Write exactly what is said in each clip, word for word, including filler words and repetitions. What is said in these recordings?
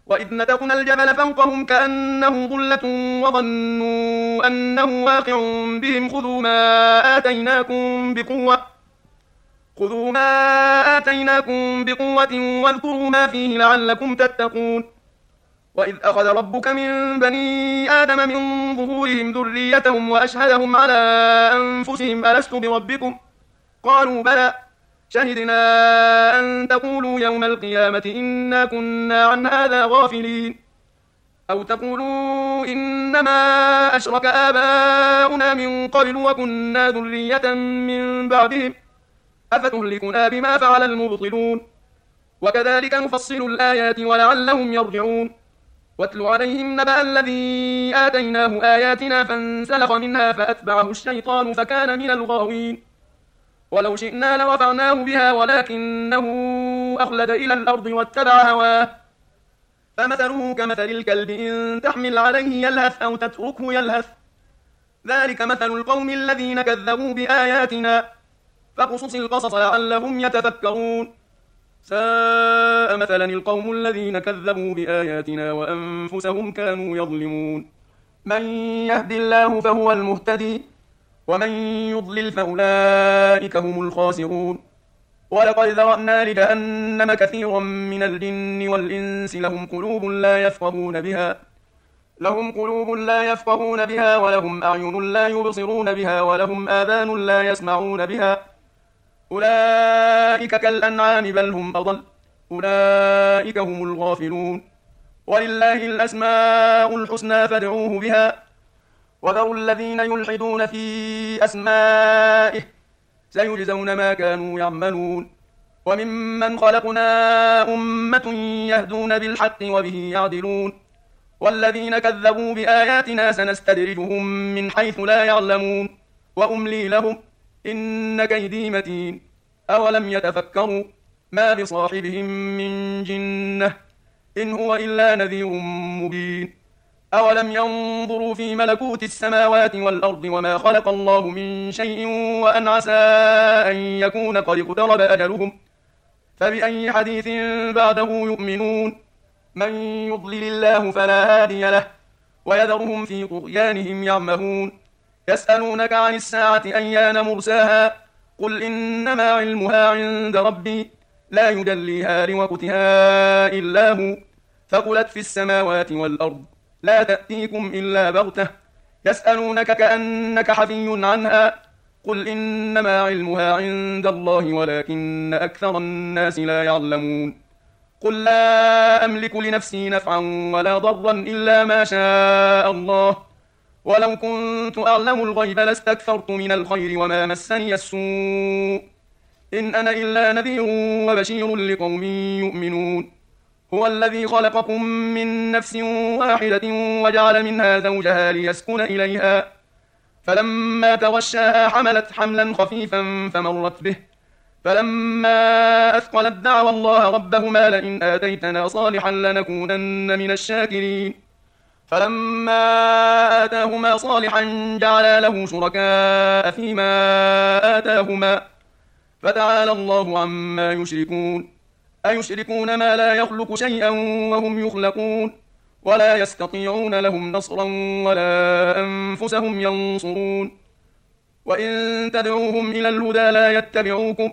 وإذ نتقنا الجبل فوقهم كأنه ظلة وظنوا أنه واقع بهم خذوا ما آتيناكم بقوة خذوا ما آتيناكم بقوة واذكروا ما فيه لعلكم تتقون. وإذ أخذ ربك من بني آدم من ظهورهم ذريتهم وأشهدهم على أنفسهم ألست بربكم قالوا بلى شهدنا أن تقولوا يوم القيامة إنا كنا عن هذا غافلين أو تقولوا إنما أشرك آباؤنا من قبل وكنا ذرية من بعدهم أفتهلكنا بما فعل المبطلون وكذلك نفصل الآيات ولعلهم يرجعون. واتل عليهم نبأ الذي آتيناه آياتنا فانسلخ منها فأتبعه الشيطان فكان من الغاوين ولو شئنا لرفعناه بها ولكنه أخلد إلى الأرض واتبع هواه فمثله كمثل الكلب إن تحمل عليه يلهث أو تتركه يلهث ذلك مثل القوم الذين كذبوا بآياتنا فاقصص القصص لعلهم يتفكرون ساء مثلا القوم الذين كذبوا بآياتنا وأنفسهم كانوا يظلمون. من يهد الله فهو المهتدي ومن يضلل فأولئك هم الخاسرون. ولقد ذرأنا لجهنم كثيرا من الجن والإنس لهم قلوب لا يفقهون بها لهم قلوب لا يفقهون بها ولهم أعين لا يبصرون بها ولهم آذان لا يسمعون بها أولئك كالأنعام بل هم أضل أولئك هم الغافلون. ولله الأسماء الحسنى فادعوه بها وذروا الذين يلحدون في أسمائه سيجزون ما كانوا يعملون. وممن خلقنا أمة يهدون بالحق وبه يعدلون والذين كذبوا بآياتنا سنستدرجهم من حيث لا يعلمون وأملي لهم إن كيدي متين. أولم يتفكروا ما بصاحبهم من جنة إن هو إلا نذير مبين. أولم ينظروا في ملكوت السماوات والأرض وما خلق الله من شيء وأن عسى أن يكون قد اقترب أجلهم فبأي حديث بعده يؤمنون. من يضلل الله فلا هادي له ويذرهم في طغيانهم يعمهون. يسألونك عن الساعة أيان مرساها قل إنما علمها عند ربي لا يجليها لوقتها إلا هو ثقلت في السماوات والأرض لا تأتيكم إلا بغتة يسألونك كأنك حفي عنها قل إنما علمها عند الله ولكن أكثر الناس لا يعلمون. قل لا أملك لنفسي نفعا ولا ضرا إلا ما شاء الله ولو كنت أعلم الغيب لاستكثرت من الخير وما مسني السوء إن أنا إلا نذير وبشير لقوم يؤمنون. هو الذي خلقكم من نفس واحدة وجعل منها زوجها ليسكن إليها فلما تغشاها حملت حملا خفيفا فمرت به فلما أثقلت دعوى الله ربهما لئن آتيتنا صالحا لنكونن من الشاكرين فلما آتاهما صالحا جعلا له شركاء فيما آتاهما فتعالى الله عما يشركون. أيشركون ما لا يخلق شيئا وهم يخلقون ولا يستطيعون لهم نصرا ولا أنفسهم ينصرون. وإن تدعوهم إلى الهدى لا يتبعوكم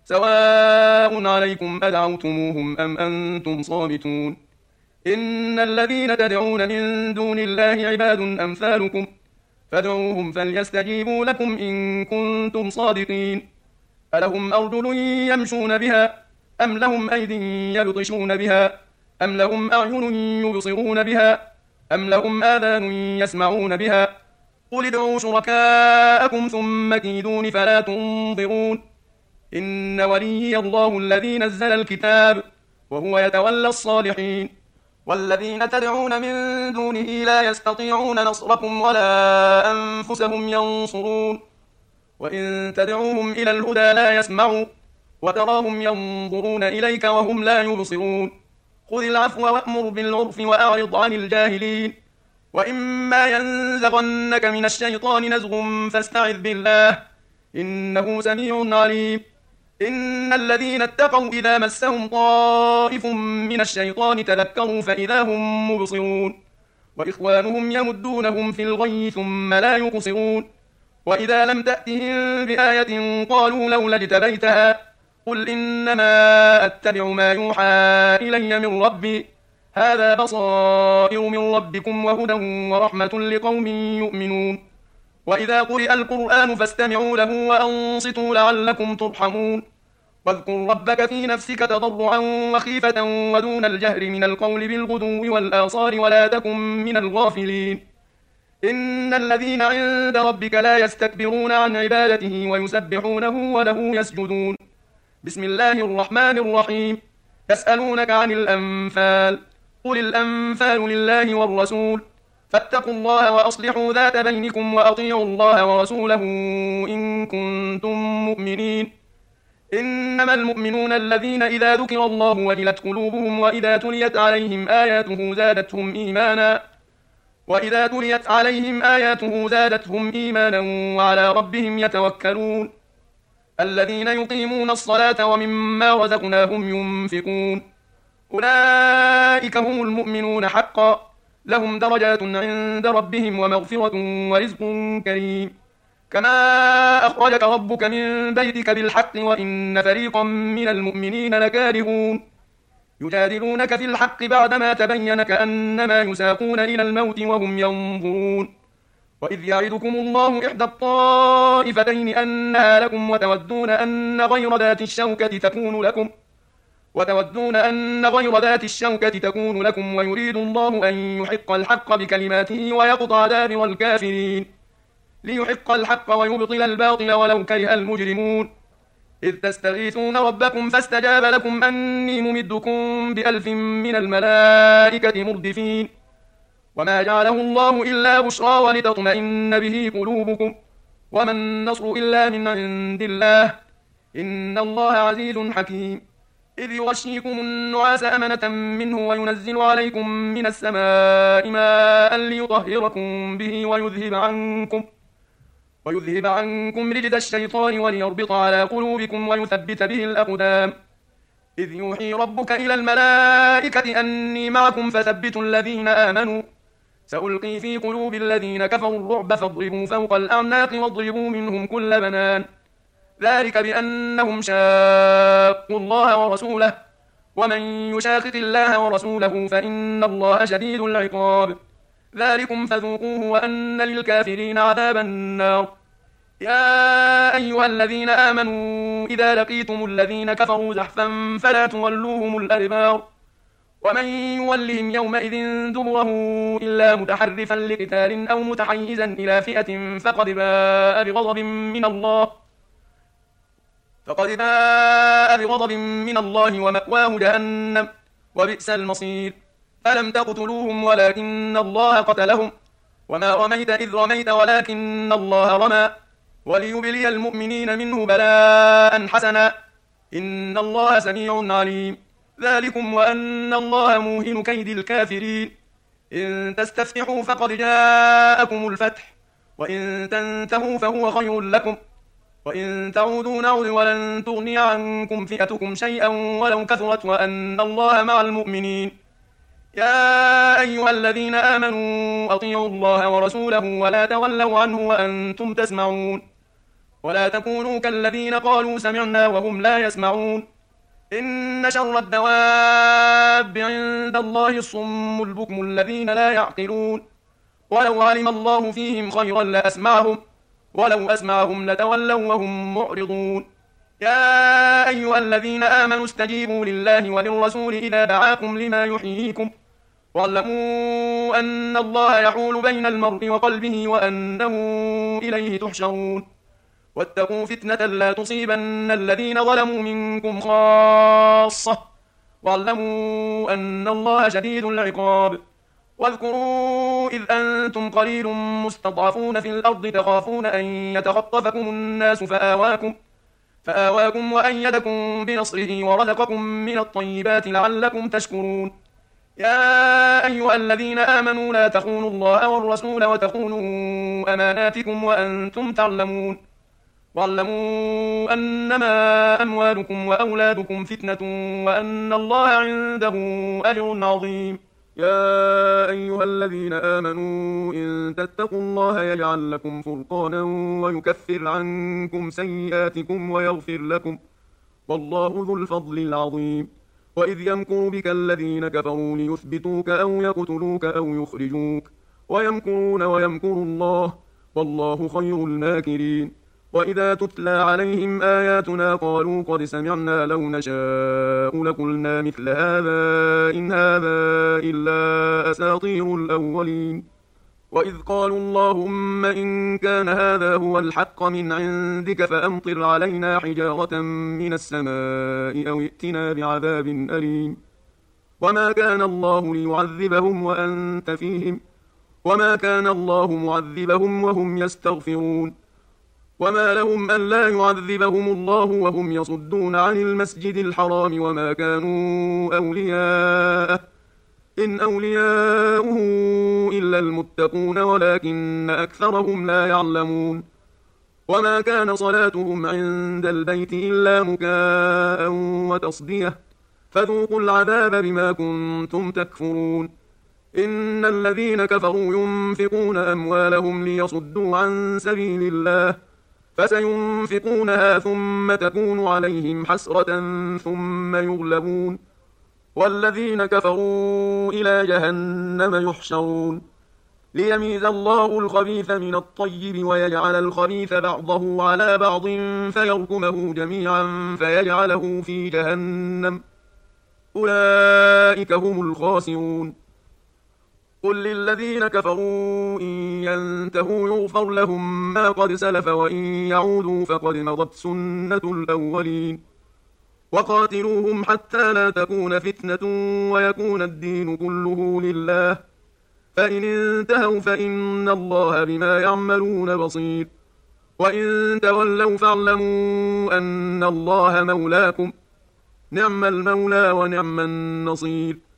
سواء عليكم أدعوتموهم أم أنتم صامتون. إن الذين تدعون من دون الله عباد أمثالكم فادعوهم فليستجيبوا لكم إن كنتم صادقين. ألهم أرجل يمشون بها أم لهم أيد يبطشون بها أم لهم أعين يبصرون بها أم لهم آذان يسمعون بها قل ادعوا شركاءكم ثم كيدون فلا تنظرون. إن وليي الله الذي نزل الكتاب وهو يتولى الصالحين. والذين تدعون من دونه لا يستطيعون نصركم ولا أنفسهم ينصرون. وإن تدعوهم إلى الهدى لا يسمعوا وتراهم ينظرون إليك وهم لا يبصرون. خذ العفو وأمر بالعرف وأعرض عن الجاهلين. وإما ينزغنك من الشيطان نزغ فاستعذ بالله إنه سميع عليم. إن الذين اتقوا إذا مسهم طائف من الشيطان تذكروا فإذا هم مبصرون وإخوانهم يمدونهم في الغي ثم لا يقصرون وإذا لم تأتهم بآية قالوا لولا اجتبيتها قل إنما أتبع ما يوحى إلي من ربي هذا بصائر من ربكم وهدى ورحمة لقوم يؤمنون وإذا قرئ القرآن فاستمعوا له وأنصتوا لعلكم ترحمون واذكر ربك في نفسك تضرعا وخيفة ودون الجهر من القول بالغدو والآصال ولا تكن من الغافلين إن الذين عند ربك لا يستكبرون عن عبادته ويسبحونه وله يسجدون بسم الله الرحمن الرحيم يسألونك عن الأنفال قل الأنفال لله والرسول فاتقوا الله وأصلحوا ذات بينكم وأطيعوا الله ورسوله إن كنتم مؤمنين إنما المؤمنون الذين إذا ذكر الله وجلت قلوبهم وإذا تليت عليهم آياته زادتهم إيمانا وإذا تليت عليهم آياته زادتهم إيمانا وعلى ربهم يتوكلون الذين يقيمون الصلاة ومما رزقناهم ينفقون أولئك هم المؤمنون حقا لهم درجات عند ربهم ومغفرة ورزق كريم كما أخرجك ربك من بيتك بالحق وإن فريقا من المؤمنين لكارهون يجادلونك في الحق بعدما تبين كأنما يساقون إلى الموت وهم ينظرون وإذ يعدكم الله إحدى الطائفتين أنها لكم وتودون أن غير ذات الشوكة تكون لكم وتودون أن غير ذات الشوكة تكون لكم ويريد الله أن يحق الحق بكلماته ويقطع دابر الكافرين ليحق الحق ويبطل الباطل ولو كره المجرمون إذ تستغيثون ربكم فاستجاب لكم أني ممدكم بألف من الملائكة مردفين وما جعله الله إلا بشرى ولتطمئن به قلوبكم وما النصر إلا من عند الله إن الله عزيز حكيم إذ يغشيكم النعاس أمنة منه وينزل عليكم من السماء ماء ليطهركم به ويذهب عنكم ويذهب عنكم رجز الشيطان وليربط على قلوبكم ويثبت به الأقدام إذ يوحي ربك إلى الملائكة أني معكم فثبتوا الذين آمنوا سألقي في قلوب الذين كفروا الرعب فاضربوا فوق الأعناق واضربوا منهم كل بنان ذلك بأنهم شاقوا الله ورسوله ومن يشاقق الله ورسوله فإن الله شديد العقاب ذلكم فذوقوه وأن للكافرين عذاب النار يا أيها الذين آمنوا إذا لقيتم الذين كفروا زحفا فلا تولوهم الأدبار ومن يولهم يومئذ دبره إلا متحرفا لقتال أو متحيزا إلى فئة فقد باء بغضب من الله فقد باء بغضب من الله ومأواه جهنم وبئس المصير فلم تقتلوهم ولكن الله قتلهم وما رميت إذ رميت ولكن الله رمى وليبلي المؤمنين منه بلاء حسنا إن الله سميع عليم ذلكم وأن الله موهن كيد الكافرين إن تستفتحوا فقد جاءكم الفتح وإن تنتهوا فهو خير لكم وإن تعودوا نعود ولن تغني عنكم فئتكم شيئا ولو كثرت وأن الله مع المؤمنين يا أيها الذين آمنوا أطيعوا الله ورسوله ولا تولوا عنه وأنتم تسمعون ولا تكونوا كالذين قالوا سمعنا وهم لا يسمعون إن شر الدواب عند الله الصم البكم الذين لا يعقلون ولو علم الله فيهم خيرا لأسمعهم ولو أسمعهم لتولوا وهم معرضون يا أيها الذين آمنوا استجيبوا لله وللرسول إذا دعاكم لما يحييكم واعلموا أن الله يحول بين المرء وقلبه وأنه إليه تحشرون واتقوا فتنة لا تصيبن الذين ظلموا منكم خاصة واعلموا أن الله شديد العقاب واذكروا إذ أنتم قليل مستضعفون في الأرض تخافون أن يتخطفكم الناس فآواكم فآواكم وأيدكم بنصره ورزقكم من الطيبات لعلكم تشكرون يا أيها الذين آمنوا لا تخونوا الله والرسول وتخونوا أماناتكم وأنتم تعلمون واعلموا أنما أموالكم وأولادكم فتنة وأن الله عنده أجر عظيم. يا أيها الذين آمنوا إن تتقوا الله يجعل لكم فرقانا ويكفر عنكم سيئاتكم ويغفر لكم، والله ذو الفضل العظيم. وإذ يمكر بك الذين كفروا ليثبتوك أو يقتلوك أو يخرجوك، ويمكرون ويمكر الله، والله خير الماكرين. وإذا تتلى عليهم آياتنا قالوا قد سمعنا لو نشاء لقلنا مثل هذا إن هذا إلا أساطير الأولين. وإذ قالوا اللهم إن كان هذا هو الحق من عندك فأمطر علينا حجارة من السماء أو ائتنا بعذاب أليم. وما كان الله ليعذبهم وأنت فيهم، وما كان الله معذبهم وهم يستغفرون. وما لهم ألا يعذبهم الله وهم يصدون عن المسجد الحرام وما كانوا أولياءه إن أولياؤه إلا المتقون ولكن أكثرهم لا يعلمون. وما كان صلاتهم عند البيت إلا مكاء وتصدية، فذوقوا العذاب بما كنتم تكفرون. إن الذين كفروا ينفقون أموالهم ليصدوا عن سبيل الله فسينفقونها ثم تكون عليهم حسرة ثم يغلبون، والذين كفروا إلى جهنم يحشرون. ليميز الله الخبيث من الطيب ويجعل الخبيث بعضه على بعض فيركمه جميعا فيجعله في جهنم، أولئك هم الخاسرون. قل للذين كفروا إن ينتهوا يغفر لهم ما قد سلف وإن يعودوا فقد مضت سنة الأولين. وقاتلوهم حتى لا تكون فتنة ويكون الدين كله لله، فإن انتهوا فإن الله بما يعملون بصير. وإن تولوا فاعلموا أن الله مولاكم، نعم المولى ونعم النصير.